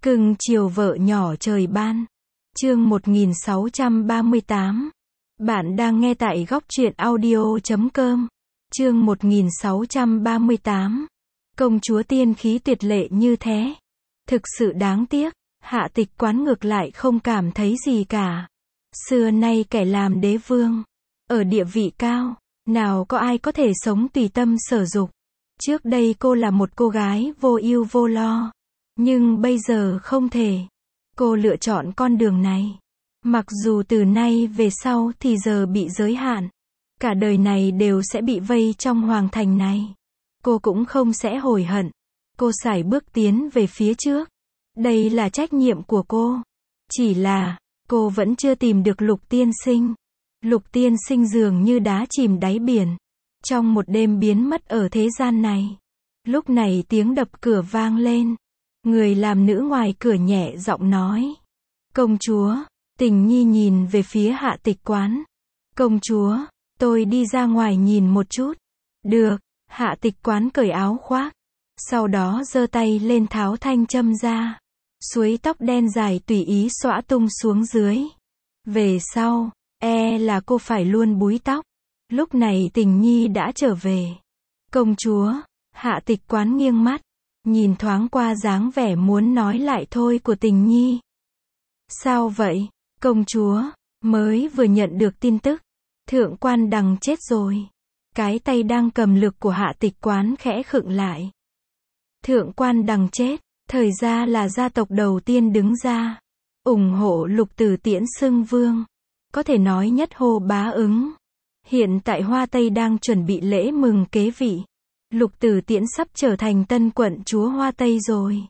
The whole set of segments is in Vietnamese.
Cưng chiều vợ nhỏ trời ban. Chương 1638. Bạn đang nghe tại góc truyện audio.com. Chương 1638. Công chúa tiên khí tuyệt lệ như thế. Thực sự đáng tiếc, Hạ Tịch Quán ngược lại không cảm thấy gì cả. Xưa nay kẻ làm đế vương, ở địa vị cao, nào có ai có thể sống tùy tâm sở dục. Trước đây cô là một cô gái vô ưu vô lo. Nhưng bây giờ không thể. Cô lựa chọn con đường này. Mặc dù từ nay về sau thì giờ bị giới hạn. Cả đời này đều sẽ bị vây trong hoàng thành này. Cô cũng không sẽ hối hận. Cô sải bước tiến về phía trước. Đây là trách nhiệm của cô. Chỉ là, cô vẫn chưa tìm được Lục tiên sinh. Lục tiên sinh dường như đá chìm đáy biển. Trong một đêm biến mất ở thế gian này. Lúc này tiếng đập cửa vang lên. Người làm nữ ngoài cửa nhẹ giọng nói. Công chúa. Tình Nhi nhìn về phía Hạ Tịch Quán. Công chúa, tôi đi ra ngoài nhìn một chút. Được. Hạ Tịch Quán cởi áo khoác. Sau đó giơ tay lên tháo thanh châm ra. Suối tóc đen dài tùy ý xõa tung xuống dưới. Về sau, là cô phải luôn búi tóc. Lúc này Tình Nhi đã trở về. Công chúa. Hạ Tịch Quán nghiêng mắt. Nhìn thoáng qua dáng vẻ muốn nói lại thôi của Tình Nhi. Sao vậy, công chúa? Mới vừa nhận được tin tức. Thượng quan Đằng chết rồi. Cái tay đang cầm lược của Hạ Tịch Quán khẽ khựng lại. Thượng quan Đằng chết, thời ra là gia tộc đầu tiên đứng ra. ủng hộ Lục Tử Tiễn xưng vương. Có thể nói nhất hô bá ứng. Hiện tại Hoa Tây đang chuẩn bị lễ mừng kế vị. Lục Tử Tiễn sắp trở thành tân quận chúa Hoa Tây rồi.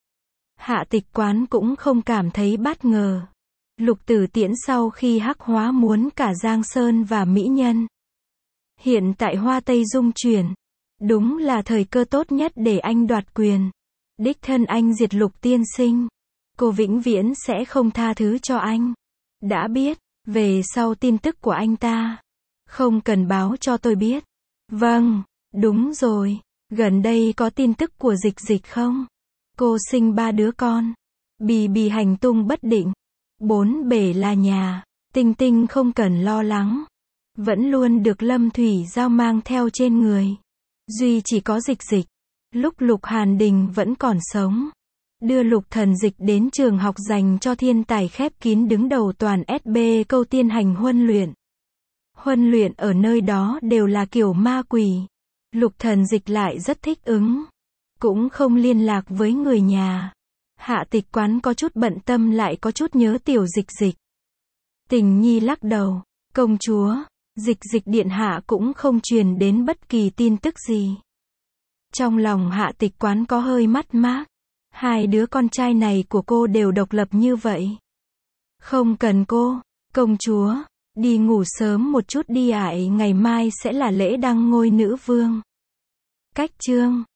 Hạ Tịch Quán cũng không cảm thấy bất ngờ. Lục Tử Tiễn sau khi hắc hóa muốn cả Giang Sơn và mỹ nhân. Hiện tại Hoa Tây dung chuyển. Đúng là thời cơ tốt nhất để anh đoạt quyền. Đích thân anh diệt Lục tiên sinh. Cô vĩnh viễn sẽ không tha thứ cho anh. Đã biết, về sau tin tức của anh ta. Không cần báo cho tôi biết. Vâng. Đúng rồi, gần đây có tin tức của Dịch Dịch không? Cô sinh 3 đứa con. Bì Bì hành tung bất định. 4 bể là nhà. Tinh Tinh không cần lo lắng. Vẫn luôn được Lâm Thủy Giao mang theo trên người. Duy chỉ có Dịch Dịch. Lúc Lục Hàn Đình vẫn còn sống. Đưa Lục Thần Dịch đến trường học dành cho thiên tài khép kín đứng đầu toàn SB Câu Tiên hành huấn luyện. Huấn luyện ở nơi đó đều là kiểu ma quỷ. Lục Thần Dịch lại rất thích ứng. Cũng không liên lạc với người nhà. Hạ Tịch Quán có chút bận tâm lại có chút nhớ tiểu Dịch Dịch. Tình Nhi lắc đầu. Công chúa, Dịch Dịch điện hạ cũng không truyền đến bất kỳ tin tức gì. Trong lòng Hạ Tịch Quán có hơi mất mát. 2 đứa con trai này của cô đều độc lập như vậy. Không cần cô, công chúa. Đi ngủ sớm một chút đi ạ, ngày mai sẽ là lễ đăng ngôi nữ vương. Cách chương